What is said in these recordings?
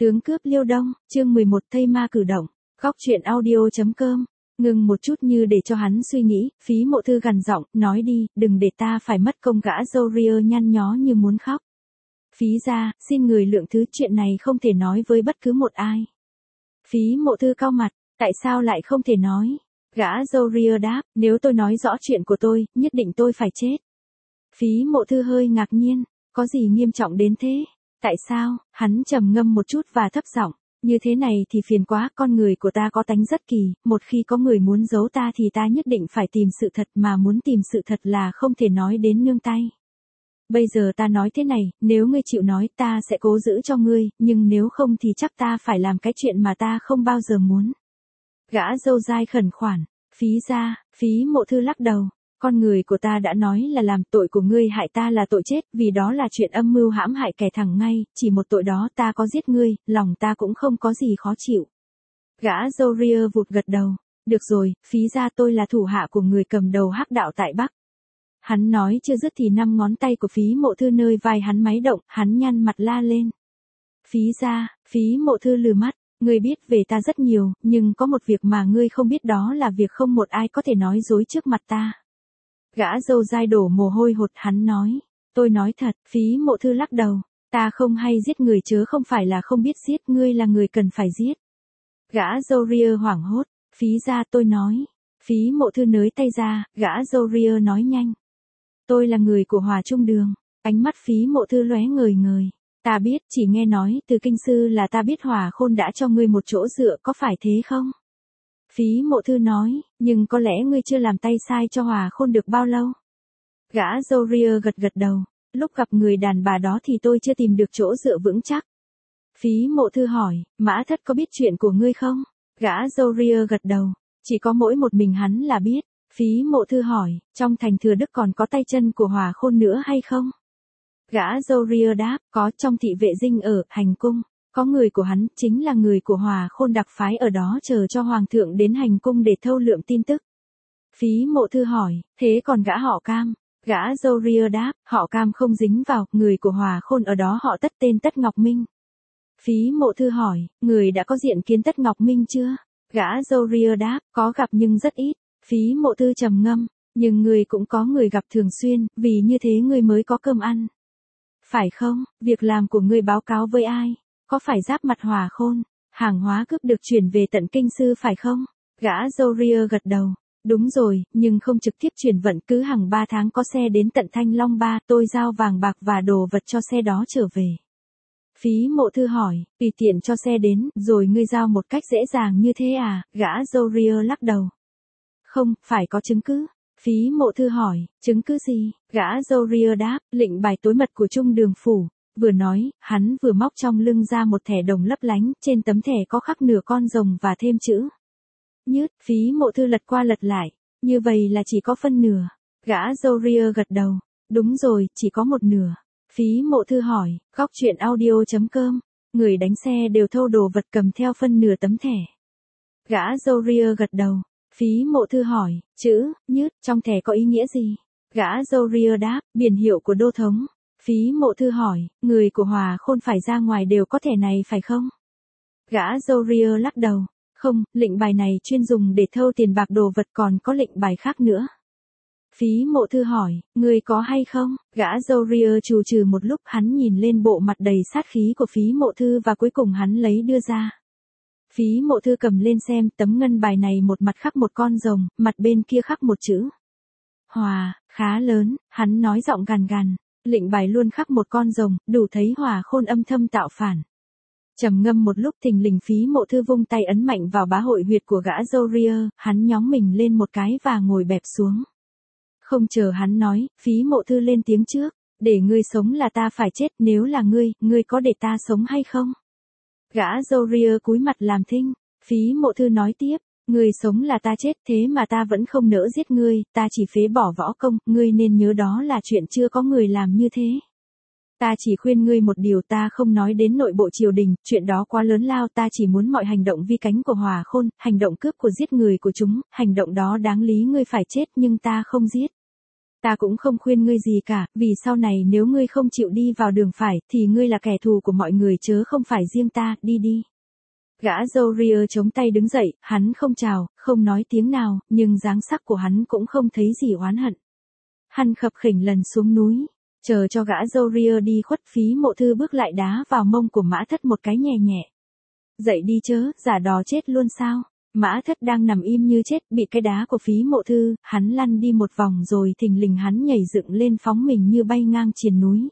Tướng cướp Liêu Đông, chương 11 Thây ma cử động, góc truyện audio.com. Ngừng một chút như để cho hắn suy nghĩ, Phí Mộ Thư gằn giọng, nói đi, đừng để ta phải mất công. Gã râu ria nhăn nhó như muốn khóc. Phí gia, xin người lượng thứ, chuyện này không thể nói với bất cứ một ai. Phí Mộ Thư cau mặt, tại sao lại không thể nói? Gã râu ria đáp, nếu tôi nói rõ chuyện của tôi, nhất định tôi phải chết. Phí Mộ Thư hơi ngạc nhiên, có gì nghiêm trọng đến thế? Tại sao? Hắn trầm ngâm một chút và thấp giọng, như thế này thì phiền quá, con người của ta có tánh rất kỳ, một khi có người muốn giấu ta thì ta nhất định phải tìm sự thật, mà muốn tìm sự thật là không thể nói đến nương tay. Bây giờ ta nói thế này, nếu ngươi chịu nói ta sẽ cố giữ cho ngươi, nhưng nếu không thì chắc ta phải làm cái chuyện mà ta không bao giờ muốn. Gã râu dai khẩn khoản, Phí gia, Phí Mộ Thư lắc đầu. Con người của ta đã nói là làm, tội của ngươi hại ta là tội chết, vì đó là chuyện âm mưu hãm hại kẻ thẳng ngay, chỉ một tội đó ta có giết ngươi, lòng ta cũng không có gì khó chịu. Gã râu ria vụt gật đầu, được rồi, Phí gia, tôi là thủ hạ của người cầm đầu hắc đạo tại Bắc. Hắn nói chưa dứt thì 5 ngón tay của Phí Mộ Thư nơi vai hắn máy động, hắn nhăn mặt la lên. Phí gia, Phí Mộ Thư lừ mắt, ngươi biết về ta rất nhiều, nhưng có một việc mà ngươi không biết, đó là việc không một ai có thể nói dối trước mặt ta. Gã râu dai đổ mồ hôi hột, hắn nói, tôi nói thật. Phí Mộ Thư lắc đầu, ta không hay giết người, chớ không phải là không biết giết, ngươi là người cần phải giết. Gã râu ria hoảng hốt, Phí gia, tôi nói. Phí Mộ Thư nới tay ra, gã râu ria nói nhanh. Tôi là người của Hòa Trung Đường. Ánh mắt Phí Mộ Thư lóe ngời ngời. Ta biết, chỉ nghe nói từ kinh sư là ta biết Hòa Khôn đã cho ngươi một chỗ dựa, có phải thế không? Phí Mộ Thư nói, nhưng có lẽ ngươi chưa làm tay sai cho Hòa Khôn được bao lâu. Gã râu ria gật gật đầu, lúc gặp người đàn bà đó thì tôi chưa tìm được chỗ dựa vững chắc. Phí Mộ Thư hỏi, Mã Thất có biết chuyện của ngươi không? Gã râu ria gật đầu, chỉ có mỗi một mình hắn là biết. Phí Mộ Thư hỏi, trong thành Thừa Đức còn có tay chân của Hòa Khôn nữa hay không? Gã râu ria đáp, có, trong thị vệ dinh ở hành cung. Có người của hắn, chính là người của Hòa Khôn đặc phái ở đó chờ cho Hoàng thượng đến hành cung để thâu lượm tin tức. Phí Mộ Thư hỏi, thế còn gã họ Cam? Gã râu ria đáp, họ Cam không dính vào, người của Hòa Khôn ở đó họ Tất tên Tất Ngọc Minh. Phí Mộ Thư hỏi, người đã có diện kiến Tất Ngọc Minh chưa? Gã râu ria đáp, có gặp nhưng rất ít. Phí Mộ Thư trầm ngâm, nhưng người cũng có người gặp thường xuyên, vì như thế người mới có cơm ăn. Phải không? Việc làm của ngươi báo cáo với ai? Có phải giáp mặt Hòa Khôn? Hàng hóa cướp được chuyển về tận kinh sư phải không? Gã râu ria gật đầu. Đúng rồi, nhưng không trực tiếp chuyển vận, cứ hàng 3 tháng có xe đến tận Thanh Long Ba, tôi giao vàng bạc và đồ vật cho xe đó trở về. Phí Mộ Thư hỏi, tùy tiện cho xe đến, rồi ngươi giao một cách dễ dàng như thế à? Gã râu ria lắc đầu. Không, phải có chứng cứ. Phí Mộ Thư hỏi, chứng cứ gì? Gã râu ria đáp, lệnh bài tối mật của Trung Đường phủ. Vừa nói, hắn vừa móc trong lưng ra một thẻ đồng lấp lánh, trên tấm thẻ có khắc nửa con rồng và thêm chữ Nhứt. Phí Mộ Thư lật qua lật lại, như vậy là chỉ có phân nửa. Gã râu ria gật đầu, đúng rồi, chỉ có một nửa. Phí Mộ Thư hỏi, góc truyện audio.com, người đánh xe đều thâu đồ vật cầm theo phân nửa tấm thẻ. Gã râu ria gật đầu. Phí Mộ Thư hỏi, chữ Nhứt trong thẻ có ý nghĩa gì? Gã râu ria đáp, biển hiệu của đô thống. Phí Mộ Thư hỏi, người của Hòa Khôn phải ra ngoài đều có thẻ này phải không? Gã râu ria lắc đầu, không, lệnh bài này chuyên dùng để thâu tiền bạc đồ vật, còn có lệnh bài khác nữa. Phí Mộ Thư hỏi, người có hay không? Gã râu ria trù trừ một lúc, hắn nhìn lên bộ mặt đầy sát khí của Phí Mộ Thư và cuối cùng hắn lấy đưa ra. Phí Mộ Thư cầm lên xem, tấm ngân bài này một mặt khắc một con rồng, mặt bên kia khắc một chữ Hòa, khá lớn, hắn nói giọng gằn gằn, lệnh bài luôn khắc một con rồng, đủ thấy Hòa Khôn âm thầm tạo phản. Trầm ngâm một lúc, thình lình Phí Mộ Thư vung tay ấn mạnh vào bá hội huyệt của gã râu ria, hắn nhóng mình lên một cái và ngồi bẹp xuống. Không chờ hắn nói, Phí Mộ Thư lên tiếng trước, để ngươi sống là ta phải chết, nếu là ngươi có để ta sống hay không? Gã râu ria cúi mặt làm thinh. Phí Mộ Thư nói tiếp, ngươi sống là ta chết, thế mà ta vẫn không nỡ giết ngươi, ta chỉ phế bỏ võ công, ngươi nên nhớ đó là chuyện chưa có người làm như thế. Ta chỉ khuyên ngươi một điều, ta không nói đến nội bộ triều đình, chuyện đó quá lớn lao, ta chỉ muốn mọi hành động vi cánh của Hòa Khôn, hành động cướp của giết người của chúng, hành động đó đáng lý ngươi phải chết nhưng ta không giết. Ta cũng không khuyên ngươi gì cả, vì sau này nếu ngươi không chịu đi vào đường phải, thì ngươi là kẻ thù của mọi người chớ không phải riêng ta, đi đi. Gã Zoria chống tay đứng dậy, hắn không chào, không nói tiếng nào, nhưng dáng sắc của hắn cũng không thấy gì oán hận. Hắn khập khiễng lần xuống núi, chờ cho gã Zoria đi khuất, Phí Mộ Thư bước lại đá vào mông của Mã Thất một cái nhẹ nhẹ. Dậy đi chớ, giả đò chết luôn sao? Mã Thất đang nằm im như chết, bị cái đá của Phí Mộ Thư, hắn lăn đi một vòng rồi thình lình hắn nhảy dựng lên phóng mình như bay ngang triền núi.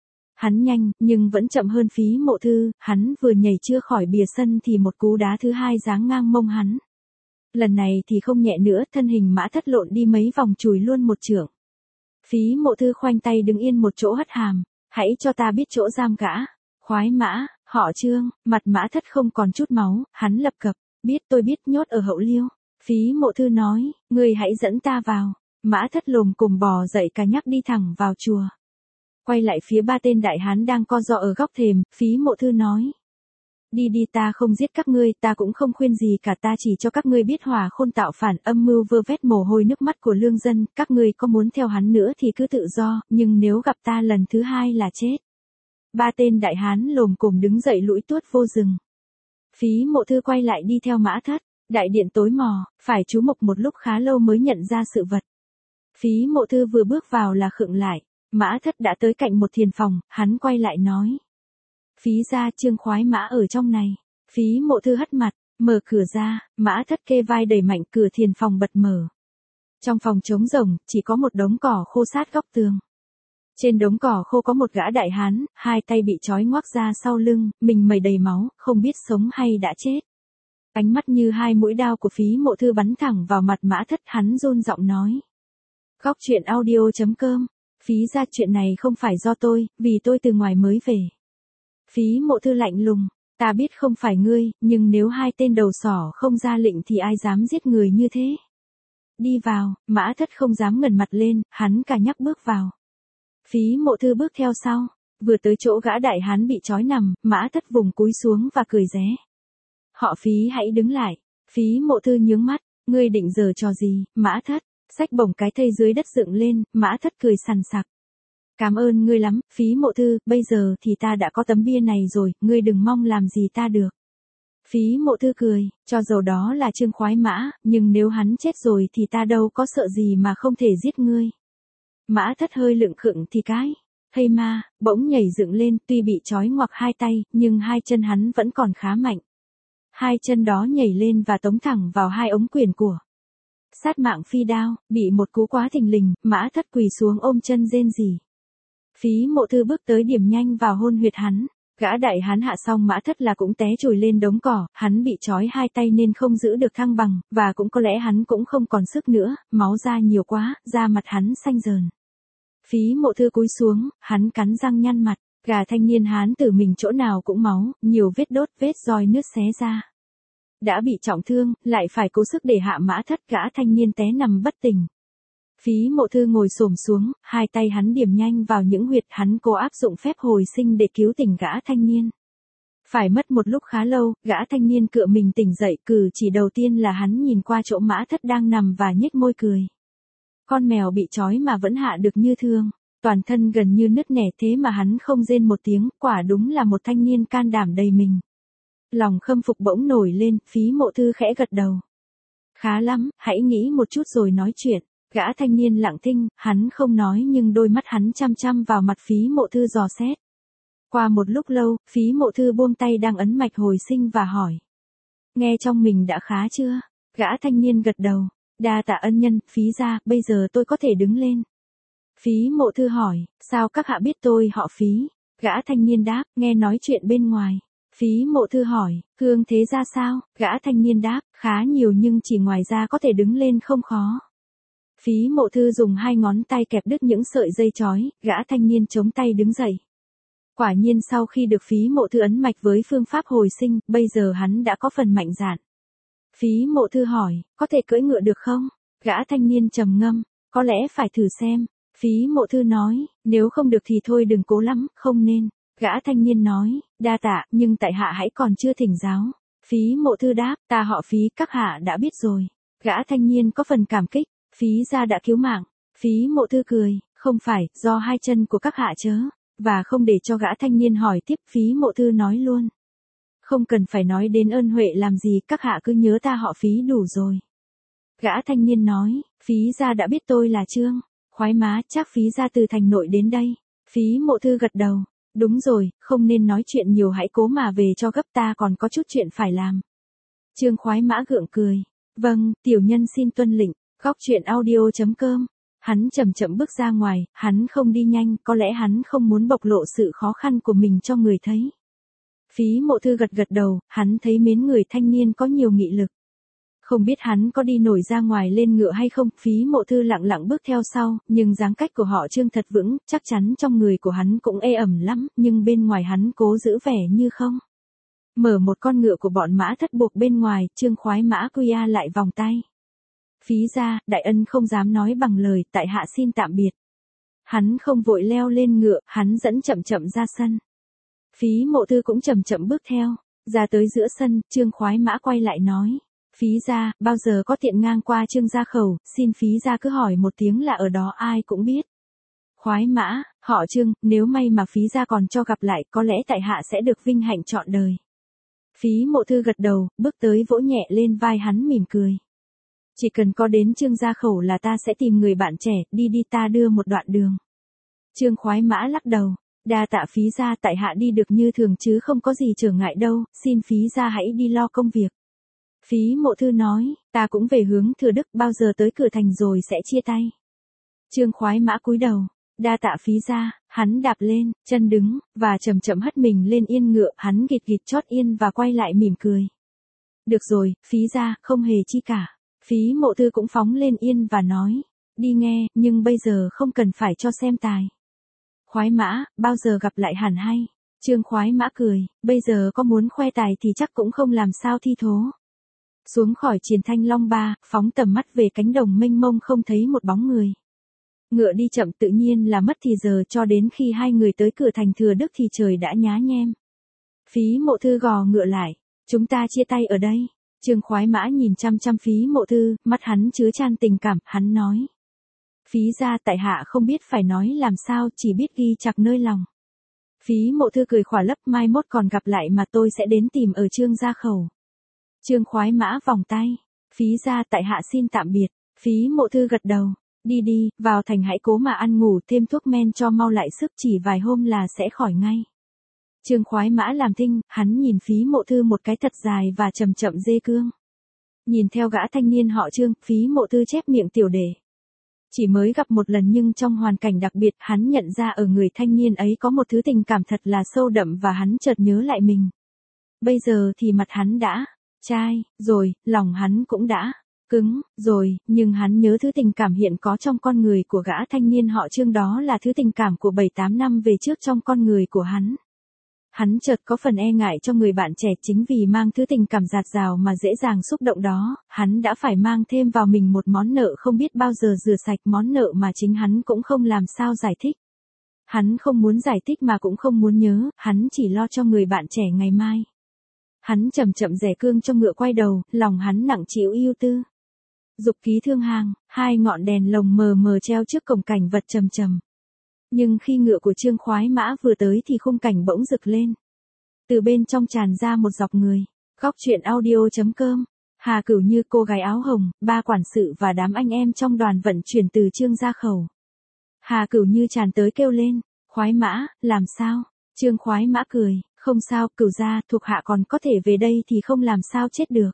Hắn nhanh, nhưng vẫn chậm hơn Phí Mộ Thư, hắn vừa nhảy chưa khỏi bìa sân thì một cú đá thứ hai giáng ngang mông hắn. Lần này thì không nhẹ nữa, thân hình Mã Thất lộn đi mấy vòng chùi luôn một chưởng. Phí Mộ Thư khoanh tay đứng yên một chỗ hất hàm, hãy cho ta biết chỗ giam gã. Khoái Mã, họ Trương, mặt Mã Thất không còn chút máu, hắn lập cập, tôi biết nhốt ở Hậu Liêu. Phí Mộ Thư nói, ngươi hãy dẫn ta vào. Mã Thất lồm cồm bò dậy cả nhắc đi thẳng vào chùa. Quay lại phía ba tên đại hán đang co ro ở góc thềm, Phí Mộ Thư nói. Đi đi, ta không giết các ngươi, ta cũng không khuyên gì cả, ta chỉ cho các ngươi biết Hòa Khôn tạo phản, âm mưu vơ vét mồ hôi nước mắt của lương dân, các ngươi có muốn theo hắn nữa thì cứ tự do, nhưng nếu gặp ta lần thứ hai là chết. Ba tên đại hán lồm cồm đứng dậy lũi tuốt vô rừng. Phí Mộ Thư quay lại đi theo Mã Thất, đại điện tối mò, phải chú mục một lúc khá lâu mới nhận ra sự vật. Phí Mộ Thư vừa bước vào là khựng lại, Mã Thất đã tới cạnh một thiền phòng, hắn quay lại nói. Phí gia Trương Khoái Mã ở trong này. Phí Mộ Thư hất mặt, mở cửa ra, Mã Thất kê vai đẩy mạnh, cửa thiền phòng bật mở. Trong phòng trống rỗng, chỉ có một đống cỏ khô sát góc tường. Trên đống cỏ khô có một gã đại hán, hai tay bị trói ngoắc ra sau lưng, mình mẩy đầy máu, không biết sống hay đã chết. Ánh mắt như hai mũi đao của Phí Mộ Thư bắn thẳng vào mặt Mã Thất, hắn run giọng nói. Góc truyện audio.com, Phí gia chuyện này không phải do tôi, vì tôi từ ngoài mới về. Phí Mộ Thư lạnh lùng, ta biết không phải ngươi, nhưng nếu hai tên đầu sỏ không ra lệnh thì ai dám giết người như thế. Đi vào, Mã Thất không dám ngẩng mặt lên, hắn cả nhắc bước vào. Phí Mộ Thư bước theo sau, vừa tới chỗ gã đại hán bị trói nằm, Mã Thất vùng cúi xuống và cười ré. Họ Phí hãy đứng lại. Phí Mộ Thư nhướng mắt, ngươi định giở trò gì? Mã Thất, xách bổng cái thây dưới đất dựng lên, Mã Thất cười sằng sặc. Cảm ơn ngươi lắm, Phí Mộ Thư, bây giờ thì ta đã có tấm bia này rồi, ngươi đừng mong làm gì ta được. Phí Mộ Thư cười, cho dầu đó là Trương Khoái Mã, nhưng nếu hắn chết rồi thì ta đâu có sợ gì mà không thể giết ngươi. Mã Thất hơi lựng khựng thì cái, thây ma, bỗng nhảy dựng lên, tuy bị trói ngoặc hai tay, nhưng hai chân hắn vẫn còn khá mạnh. Hai chân đó nhảy lên và tống thẳng vào hai ống quyền của. Sát mạng phi đao, bị một cú quá thình lình, Mã Thất quỳ xuống ôm chân rên rỉ. Phí Mộ Thư bước tới điểm nhanh vào hôn huyệt hắn. Gã đại hán hạ xong Mã Thất là cũng té chùi lên đống cỏ, hắn bị trói hai tay nên không giữ được thăng bằng, và cũng có lẽ hắn cũng không còn sức nữa, máu ra nhiều quá, da mặt hắn xanh dờn. Phí Mộ Thư cúi xuống, hắn cắn răng nhăn mặt, gà thanh niên hán tử mình chỗ nào cũng máu, nhiều vết đốt, vết roi nước xé ra. Đã bị trọng thương, lại phải cố sức để hạ Mã Thất, gã thanh niên té nằm bất tỉnh. Phí Mộ Thư ngồi xổm xuống, hai tay hắn điểm nhanh vào những huyệt, hắn cố áp dụng phép hồi sinh để cứu tỉnh gã thanh niên. Phải mất một lúc khá lâu, gã thanh niên cựa mình tỉnh dậy, cử chỉ đầu tiên là hắn nhìn qua chỗ Mã Thất đang nằm và nhếch môi cười. Con mèo bị trói mà vẫn hạ được như thường, toàn thân gần như nứt nẻ thế mà hắn không rên một tiếng, quả đúng là một thanh niên can đảm đầy mình. Lòng khâm phục bỗng nổi lên, Phí Mộ Thư khẽ gật đầu. Khá lắm, hãy nghĩ một chút rồi nói chuyện. Gã thanh niên lặng thinh, hắn không nói nhưng đôi mắt hắn chăm chăm vào mặt Phí Mộ Thư dò xét. Qua một lúc lâu, Phí Mộ Thư buông tay đang ấn mạch hồi sinh và hỏi. Nghe trong mình đã khá chưa? Gã thanh niên gật đầu. Đa tạ ân nhân, Phí gia, bây giờ tôi có thể đứng lên. Phí Mộ Thư hỏi, sao các hạ biết tôi họ Phí? Gã thanh niên đáp, nghe nói chuyện bên ngoài. Phí Mộ Thư hỏi, hương thế ra sao? Gã thanh niên đáp, khá nhiều nhưng chỉ ngoài ra có thể đứng lên không khó. Phí Mộ Thư dùng hai ngón tay kẹp đứt những sợi dây trói, gã thanh niên chống tay đứng dậy. Quả nhiên sau khi được Phí Mộ Thư ấn mạch với phương pháp hồi sinh, bây giờ hắn đã có phần mạnh dạn. Phí Mộ Thư hỏi, có thể cưỡi ngựa được không? Gã thanh niên trầm ngâm, có lẽ phải thử xem. Phí Mộ Thư nói, nếu không được thì thôi đừng cố lắm, không nên. Gã thanh niên nói, đa tạ, nhưng tại hạ hãy còn chưa thỉnh giáo. Phí Mộ Thư đáp, ta họ Phí, các hạ đã biết rồi. Gã thanh niên có phần cảm kích. Phí gia đã cứu mạng. Phí Mộ Thư cười, không phải, do hai chân của các hạ chớ, và không để cho gã thanh niên hỏi tiếp, Phí Mộ Thư nói luôn. Không cần phải nói đến ơn huệ làm gì, các hạ cứ nhớ ta họ Phí đủ rồi. Gã thanh niên nói, Phí gia đã biết tôi là Trương Khoái Mã, chắc Phí gia từ thành nội đến đây. Phí Mộ Thư gật đầu, đúng rồi, không nên nói chuyện nhiều, hãy cố mà về cho gấp, ta còn có chút chuyện phải làm. Trương Khoái Mã gượng cười, vâng, tiểu nhân xin tuân lệnh. Góc truyện audio.com. Hắn chậm chậm bước ra ngoài, hắn không đi nhanh, có lẽ hắn không muốn bộc lộ sự khó khăn của mình cho người thấy. Phí Mộ Thư gật gật đầu, hắn thấy mến người thanh niên có nhiều nghị lực. Không biết hắn có đi nổi ra ngoài lên ngựa hay không, Phí Mộ Thư lặng lặng bước theo sau, nhưng dáng cách của họ Trương thật vững, chắc chắn trong người của hắn cũng ê ẩm lắm, nhưng bên ngoài hắn cố giữ vẻ như không. Mở một con ngựa của bọn Mã Thất buộc bên ngoài, Trương Khoái Mã quy a lại vòng tay. Phí gia, đại ân không dám nói bằng lời, tại hạ xin tạm biệt. Hắn không vội leo lên ngựa, hắn dẫn chậm chậm ra sân. Phí Mộ Thư cũng chậm chậm bước theo, ra tới giữa sân, Trương Khoái Mã quay lại nói. Phí gia, bao giờ có tiện ngang qua Trương gia khẩu, xin Phí gia cứ hỏi một tiếng là ở đó ai cũng biết. Khoái Mã, họ Trương, nếu may mà Phí gia còn cho gặp lại, có lẽ tại hạ sẽ được vinh hạnh trọn đời. Phí Mộ Thư gật đầu, bước tới vỗ nhẹ lên vai hắn mỉm cười. Chỉ cần có đến Trương gia khẩu là ta sẽ tìm người bạn trẻ, đi đi ta đưa một đoạn đường. Trương Khoái Mã lắc đầu, đa tạ Phí gia, tại hạ đi được như thường chứ không có gì trở ngại đâu, xin Phí gia hãy đi lo công việc. Phí Mộ Thư nói, ta cũng về hướng Thừa Đức, bao giờ tới cửa thành rồi sẽ chia tay. Trương Khoái Mã cúi đầu, đa tạ Phí gia, hắn đạp lên, chân đứng, và chậm chậm hất mình lên yên ngựa, hắn gịt gịt chót yên và quay lại mỉm cười. Được rồi, Phí gia, không hề chi cả. Phí Mộ Thư cũng phóng lên yên và nói, đi nghe, nhưng bây giờ không cần phải cho xem tài. Khoái Mã, bao giờ gặp lại hẳn hay. Trương Khoái Mã cười, bây giờ có muốn khoe tài thì chắc cũng không làm sao thi thố. Xuống khỏi Triền Thanh Long Ba, phóng tầm mắt về cánh đồng mênh mông không thấy một bóng người. Ngựa đi chậm tự nhiên là mất thì giờ, cho đến khi hai người tới cửa thành Thừa Đức thì trời đã nhá nhem. Phí Mộ Thư gò ngựa lại, chúng ta chia tay ở đây. Trương Khoái Mã nhìn chăm chăm Phí Mộ Thư, mắt hắn chứa chan tình cảm, hắn nói. Phí gia, tại hạ không biết phải nói làm sao, chỉ biết ghi chặt nơi lòng. Phí Mộ Thư cười khỏa lấp, mai mốt còn gặp lại mà tôi sẽ đến tìm ở Trương gia khẩu. Trương Khoái Mã vòng tay, Phí gia, tại hạ xin tạm biệt. Phí Mộ Thư gật đầu, đi đi, vào thành hãy cố mà ăn ngủ, thêm thuốc men cho mau lại sức, chỉ vài hôm là sẽ khỏi ngay. Trương Khoái Mã làm thinh, hắn nhìn Phí Mộ Thư một cái thật dài và chậm chậm dê cương. Nhìn theo gã thanh niên họ Trương, Phí Mộ Thư chép miệng tiểu đề. Chỉ mới gặp một lần nhưng trong hoàn cảnh đặc biệt, hắn nhận ra ở người thanh niên ấy có một thứ tình cảm thật là sâu đậm và hắn chợt nhớ lại mình. Bây giờ thì mặt hắn đã chai rồi, lòng hắn cũng đã cứng rồi, nhưng hắn nhớ thứ tình cảm hiện có trong con người của gã thanh niên họ Trương, đó là thứ tình cảm của 7-8 năm về trước trong con người của hắn. Hắn chợt có phần e ngại cho người bạn trẻ, chính vì mang thứ tình cảm dạt dào mà dễ dàng xúc động đó, hắn đã phải mang thêm vào mình một món nợ không biết bao giờ rửa sạch, món nợ mà chính hắn cũng không làm sao giải thích. Hắn không muốn giải thích mà cũng không muốn nhớ, hắn chỉ lo cho người bạn trẻ ngày mai. Hắn chậm chậm rẽ cương cho ngựa quay đầu, lòng hắn nặng trĩu ưu tư. Dục ký thương hàng, hai ngọn đèn lồng mờ mờ treo trước cổng cảnh vật trầm trầm. Nhưng khi ngựa của Trương Khoái Mã vừa tới thì khung cảnh bỗng rực lên. Từ bên trong tràn ra một dọc người. Góc truyện audio.com. Hà Cửu Như, cô gái áo hồng, ba quản sự và đám anh em trong đoàn vận chuyển từ Trương gia khẩu. Hà Cửu Như tràn tới kêu lên, Khoái Mã, làm sao? Trương Khoái Mã cười, không sao, Cửu gia, thuộc hạ còn có thể về đây thì không làm sao chết được.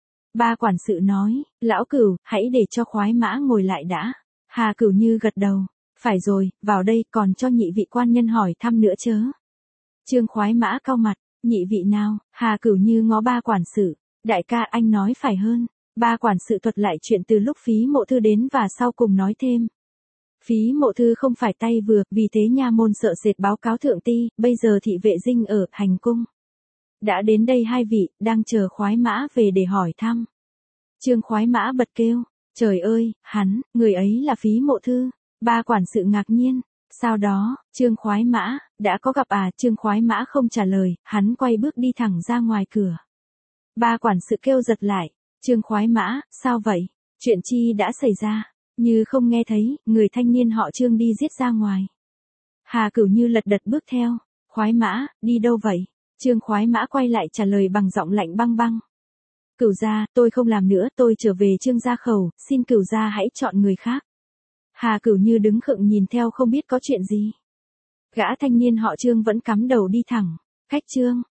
Ba quản sự nói, lão Cửu, hãy để cho Khoái Mã ngồi lại đã. Hà Cửu Như gật đầu, phải rồi, vào đây, còn cho nhị vị quan nhân hỏi thăm nữa chớ. Trương Khoái Mã cau mặt, nhị vị nào? Hà Cửu Như ngó ba quản sự, đại ca, anh nói phải hơn. Ba quản sự thuật lại chuyện từ lúc Phí Mộ Thư đến và sau cùng nói thêm. Phí Mộ Thư không phải tay vừa, vì thế nha môn sợ sệt báo cáo thượng ti, bây giờ thị vệ dinh ở hành cung. Đã đến đây hai vị, đang chờ Khoái Mã về để hỏi thăm. Trương Khoái Mã bật kêu, trời ơi, người ấy là Phí Mộ Thư. Ba quản sự ngạc nhiên, sau đó, Trương Khoái Mã, đã có gặp à? Trương Khoái Mã không trả lời, hắn quay bước đi thẳng ra ngoài cửa. Ba quản sự kêu giật lại, Trương Khoái Mã, sao vậy? Chuyện chi đã xảy ra? Như không nghe thấy, người thanh niên họ Trương đi giết ra ngoài. Hà Cửu Như lật đật bước theo. Khoái Mã, đi đâu vậy? Trương Khoái Mã quay lại trả lời bằng giọng lạnh băng băng. Cửu gia, tôi không làm nữa, tôi trở về Trương gia khẩu, xin cửu gia hãy chọn người khác. Hà Cửu Như đứng khựng nhìn theo không biết có chuyện gì. Gã thanh niên họ Trương vẫn cắm đầu đi thẳng. Khách Trương,